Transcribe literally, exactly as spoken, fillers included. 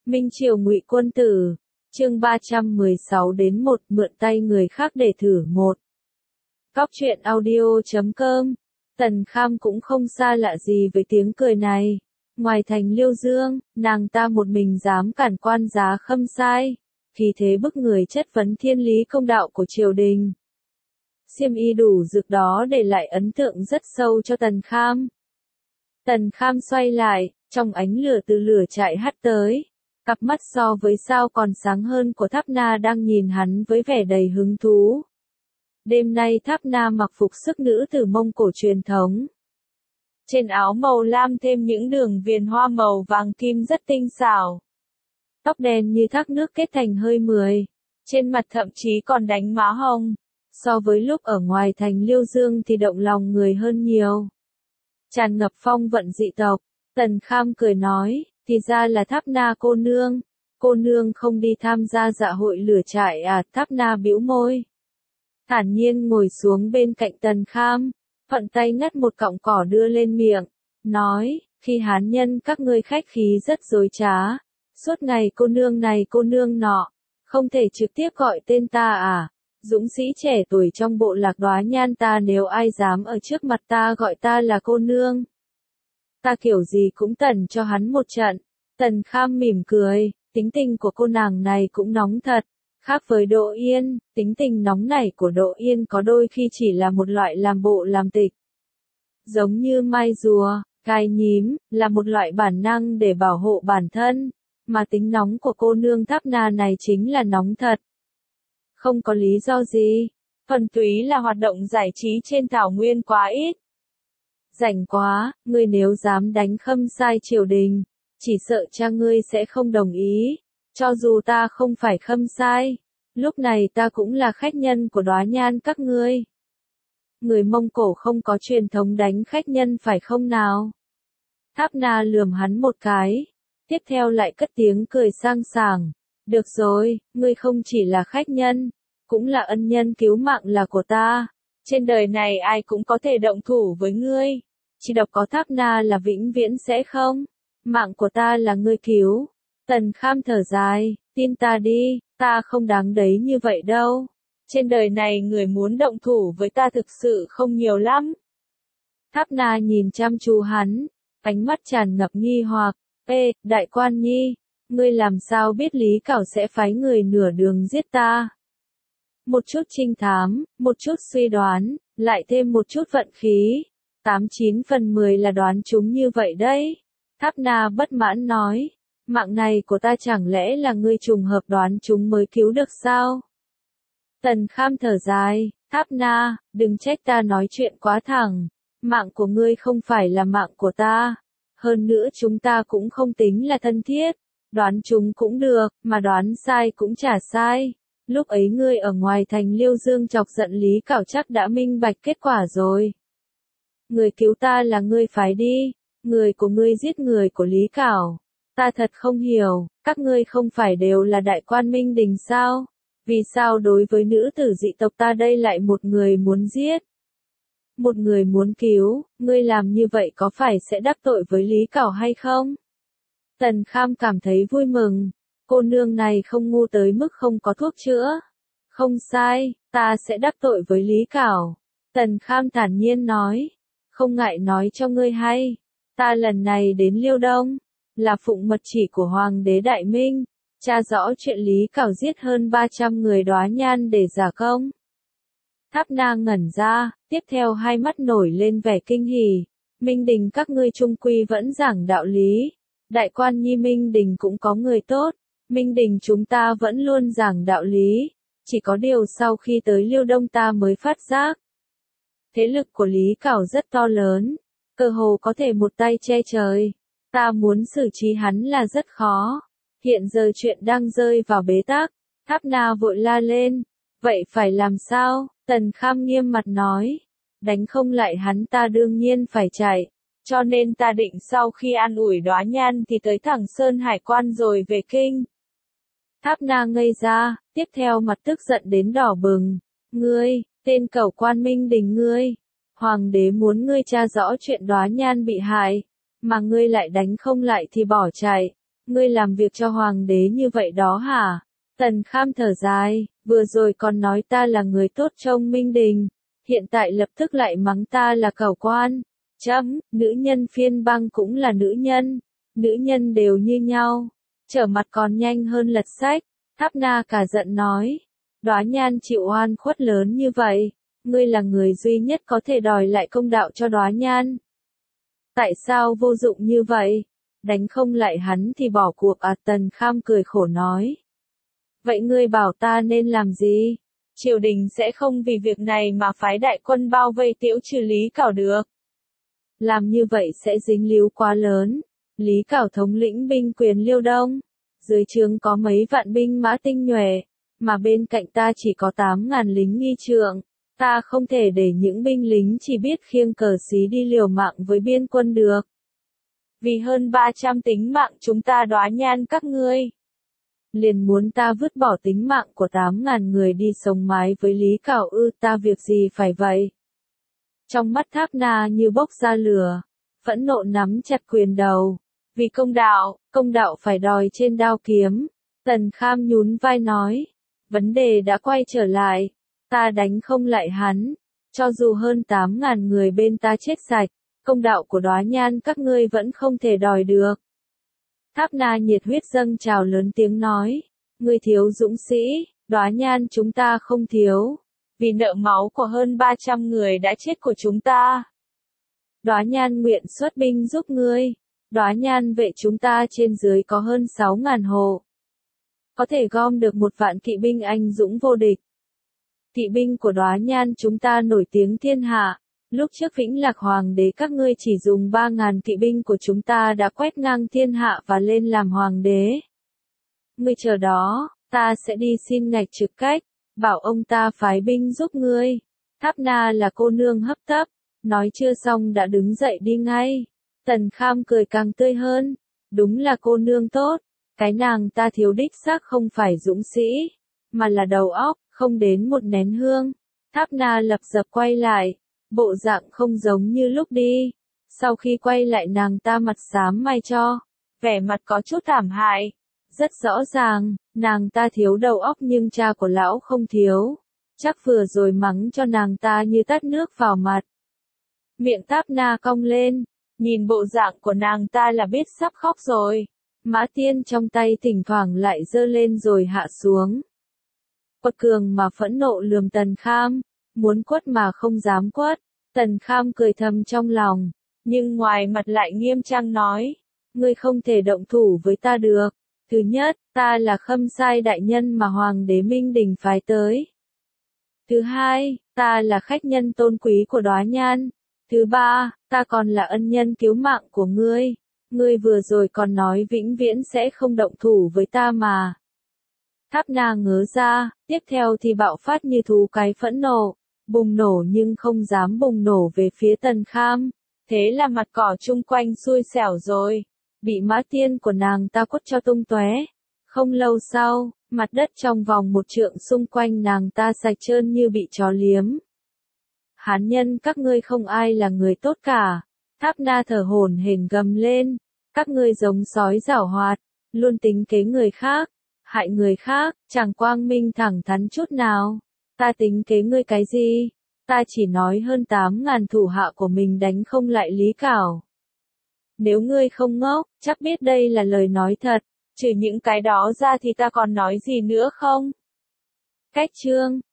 Minh Triều Ngụy Quân Tử, chương ba trăm mười sáu đến một mượn tay người khác để thử một. Cóc truyện audio chấm com, Tần Kham cũng không xa lạ gì với tiếng cười này. Ngoài thành Liêu Dương, nàng ta một mình dám cản quan giá Khâm Sai, khí thế bức người chất vấn thiên lý công đạo của triều đình. Xiêm y đủ rực đó để lại ấn tượng rất sâu cho Tần Kham. Tần Kham xoay lại, trong ánh lửa từ lửa trại hắt tới. Cặp mắt so với sao còn sáng hơn của Tháp Na đang nhìn hắn với vẻ đầy hứng thú. Đêm nay Tháp Na mặc phục sức nữ tử Mông Cổ truyền thống. Trên áo màu lam thêm những đường viền hoa màu vàng kim rất tinh xảo. Tóc đen như thác nước kết thành hơi mười. Trên mặt thậm chí còn đánh má hồng. So với lúc ở ngoài thành Liêu Dương thì động lòng người hơn nhiều. Tràn ngập phong vận dị tộc, Tần Kham cười nói, thì ra là Tháp Na cô nương. Cô nương không đi tham gia dạ hội lửa trại à? Tháp Na bĩu môi. Thản nhiên ngồi xuống bên cạnh Tần Kham, thuận tay ngắt một cọng cỏ đưa lên miệng, nói, khi hán nhân các ngươi khách khí rất dối trá, suốt ngày cô nương này cô nương nọ, không thể trực tiếp gọi tên ta à? Dũng sĩ trẻ tuổi trong bộ lạc Đóa Nhan ta nếu ai dám ở trước mặt ta gọi ta là cô nương, ta kiểu gì cũng tẩn cho hắn một trận. Tần Kham mỉm cười, tính tình của cô nàng này cũng nóng thật. Khác với Đỗ Yên, tính tình nóng nảy của Đỗ Yên có đôi khi chỉ là một loại làm bộ làm tịch. Giống như mai rùa, gai nhím, là một loại bản năng để bảo hộ bản thân, mà tính nóng của cô nương Tháp Na này chính là nóng thật. Không có lý do gì, thuần túy là hoạt động giải trí trên thảo nguyên quá ít. Rảnh quá, ngươi nếu dám đánh Khâm Sai triều đình, chỉ sợ cha ngươi sẽ không đồng ý. Cho dù ta không phải Khâm Sai, lúc này ta cũng là khách nhân của Đóa Nhan các ngươi. Người Mông Cổ không có truyền thống đánh khách nhân phải không nào? Tháp Na lườm hắn một cái, tiếp theo lại cất tiếng cười sang sảng. Được rồi, ngươi không chỉ là khách nhân, cũng là ân nhân cứu mạng là của ta. Trên đời này ai cũng có thể động thủ với ngươi, chỉ độc có Tháp Na là vĩnh viễn sẽ không. Mạng của ta là ngươi cứu. Tần Kham thở dài, tin ta đi, ta không đáng đấy như vậy đâu. Trên đời này người muốn động thủ với ta thực sự không nhiều lắm. Tháp Na nhìn chăm chú hắn, ánh mắt tràn ngập nghi hoặc. Ê, đại quan nhi, ngươi làm sao biết Lý Cảo sẽ phái người nửa đường giết ta? Một chút trinh thám, một chút suy đoán, lại thêm một chút vận khí. Tám chín phần mười là đoán chúng như vậy đấy. Tháp Na bất mãn nói. Mạng này của ta chẳng lẽ là ngươi trùng hợp đoán chúng mới cứu được sao? Tần Kham thở dài, Tháp Na, đừng trách ta nói chuyện quá thẳng. Mạng của ngươi không phải là mạng của ta. Hơn nữa chúng ta cũng không tính là thân thiết. Đoán chúng cũng được, mà đoán sai cũng chả sai. Lúc ấy ngươi ở ngoài thành Liêu Dương chọc giận Lý Cảo chắc đã minh bạch kết quả rồi. Người cứu ta là ngươi phái đi. Người của ngươi giết người của Lý Cảo. Ta thật không hiểu, các ngươi không phải đều là đại quan Minh Đình sao? Vì sao đối với nữ tử dị tộc ta đây lại một người muốn giết? Một người muốn cứu, ngươi làm như vậy có phải sẽ đắc tội với Lý Cảo hay không? Tần Kham cảm thấy vui mừng, cô nương này không ngu tới mức không có thuốc chữa. Không sai, ta sẽ đắc tội với Lý Cảo. Tần Kham thản nhiên nói, không ngại nói cho ngươi hay, ta lần này đến Liêu Đông. Là phụng mật chỉ của Hoàng đế Đại Minh, tra rõ chuyện Lý Cảo giết hơn ba trăm người Đóa Nhan để giả công. Tháp Na ngẩn ra, tiếp theo hai mắt nổi lên vẻ kinh hỉ. Minh Đình các ngươi trung quy vẫn giảng đạo lý. Đại quan nhi Minh Đình cũng có người tốt. Minh Đình chúng ta vẫn luôn giảng đạo lý. Chỉ có điều sau khi tới Liêu Đông ta mới phát giác. Thế lực của Lý Cảo rất to lớn. Cơ hồ có thể một tay che trời. Ta muốn xử trí hắn là rất khó. Hiện giờ chuyện đang rơi vào bế tắc. Tháp Na vội la lên. Vậy phải làm sao? Tần Kham nghiêm mặt nói. Đánh không lại hắn ta đương nhiên phải chạy. Cho nên ta định sau khi an ủi Đóa Nhan thì tới thẳng Sơn Hải Quan rồi về kinh. Tháp Na ngây ra, tiếp theo mặt tức giận đến đỏ bừng. Ngươi, tên cẩu quan Minh Đình ngươi. Hoàng đế muốn ngươi tra rõ chuyện Đóa Nhan bị hại. Mà ngươi lại đánh không lại thì bỏ chạy. Ngươi làm việc cho hoàng đế như vậy đó hả? Tần Kham thở dài, vừa rồi còn nói ta là người tốt trong Minh Đình, hiện tại lập tức lại mắng ta là cẩu quan. Chấm, nữ nhân phiên bang cũng là nữ nhân, nữ nhân đều như nhau, trở mặt còn nhanh hơn lật sách. Tháp Na cả giận nói, Đóa Nhan chịu oan khuất lớn như vậy, ngươi là người duy nhất có thể đòi lại công đạo cho Đóa Nhan. Tại sao vô dụng như vậy? Đánh không lại hắn thì bỏ cuộc à? Tần Kham cười khổ nói. Vậy ngươi bảo ta nên làm gì? Triều đình sẽ không vì việc này mà phái đại quân bao vây Tiễu Trừ Lý Cảo được. Làm như vậy sẽ dính líu quá lớn. Lý Cảo thống lĩnh binh quyền Liêu Đông, dưới trướng có mấy vạn binh mã tinh nhuệ, mà bên cạnh ta chỉ có tám ngàn lính nghi trượng. Ta không thể để những binh lính chỉ biết khiêng cờ xí đi liều mạng với biên quân được. Vì hơn ba trăm tính mạng chúng ta Đóa Nhan các ngươi, liền muốn ta vứt bỏ tính mạng của tám ngàn người đi sống mái với Lý Cảo ư? Ta việc gì phải vậy? Trong mắt Tháp Na như bốc ra lửa, phẫn nộ nắm chặt quyền đầu. Vì công đạo, công đạo phải đòi trên đao kiếm. Tần Kham nhún vai nói, vấn đề đã quay trở lại, ta đánh không lại hắn, cho dù hơn tám ngàn người bên ta chết sạch, công đạo của Đóa Nhan các ngươi vẫn không thể đòi được. Tháp Na nhiệt huyết dâng trào lớn tiếng nói, ngươi thiếu dũng sĩ, Đóa Nhan chúng ta không thiếu, vì nợ máu của hơn ba trăm người đã chết của chúng ta. Đóa Nhan nguyện xuất binh giúp ngươi. Đóa Nhan vệ chúng ta trên dưới có hơn sáu ngàn hộ, có thể gom được một vạn kỵ binh anh dũng vô địch. Kỵ binh của Đóa Nhan chúng ta nổi tiếng thiên hạ, lúc trước Vĩnh Lạc hoàng đế các ngươi chỉ dùng ba ngàn kỵ binh của chúng ta đã quét ngang thiên hạ và lên làm hoàng đế. Ngươi chờ đó, ta sẽ đi xin ngạch trực cách, bảo ông ta phái binh giúp ngươi. Tháp Na là cô nương hấp tấp, nói chưa xong đã đứng dậy đi ngay. Tần Kham cười càng tươi hơn, đúng là cô nương tốt, cái nàng ta thiếu đích xác không phải dũng sĩ, mà là đầu óc, không đến một nén hương. Tháp Na lập dập quay lại, bộ dạng không giống như lúc đi. Sau khi quay lại nàng ta mặt xám mày cho, vẻ mặt có chút thảm hại. Rất rõ ràng, nàng ta thiếu đầu óc nhưng cha của lão không thiếu. Chắc vừa rồi mắng cho nàng ta như tát nước vào mặt. Miệng Tháp Na cong lên, nhìn bộ dạng của nàng ta là biết sắp khóc rồi. Mã Tiên trong tay thỉnh thoảng lại giơ lên rồi hạ xuống. Quật cường mà phẫn nộ lườm Tần Kham, muốn quất mà không dám quất. Tần Kham cười thầm trong lòng, nhưng ngoài mặt lại nghiêm trang nói, ngươi không thể động thủ với ta được. Thứ nhất, ta là Khâm Sai đại nhân mà Hoàng đế Minh Đình phái tới. Thứ hai, ta là khách nhân tôn quý của Đóa Nhan. Thứ ba, ta còn là ân nhân cứu mạng của ngươi. Ngươi vừa rồi còn nói vĩnh viễn sẽ không động thủ với ta mà. Tháp Na ngớ ra, tiếp theo thì bạo phát như thú cái phẫn nộ, bùng nổ nhưng không dám bùng nổ về phía Tần Kham. Thế là mặt cỏ chung quanh xui xẻo rồi, bị Mã Tiên của nàng ta quất cho tung tóe. Không lâu sau, mặt đất trong vòng một trượng xung quanh nàng ta sạch trơn như bị chó liếm. Hán nhân các ngươi không ai là người tốt cả. Tháp Na thở hổn hển gầm lên, các ngươi giống sói giảo hoạt, luôn tính kế người khác, hại người khác, chẳng quang minh thẳng thắn chút nào. Ta tính kế ngươi cái gì? Ta chỉ nói hơn tám ngàn thủ hạ của mình đánh không lại Lý Cảo. Nếu ngươi không ngốc, chắc biết đây là lời nói thật, trừ những cái đó ra thì ta còn nói gì nữa không? Cách chương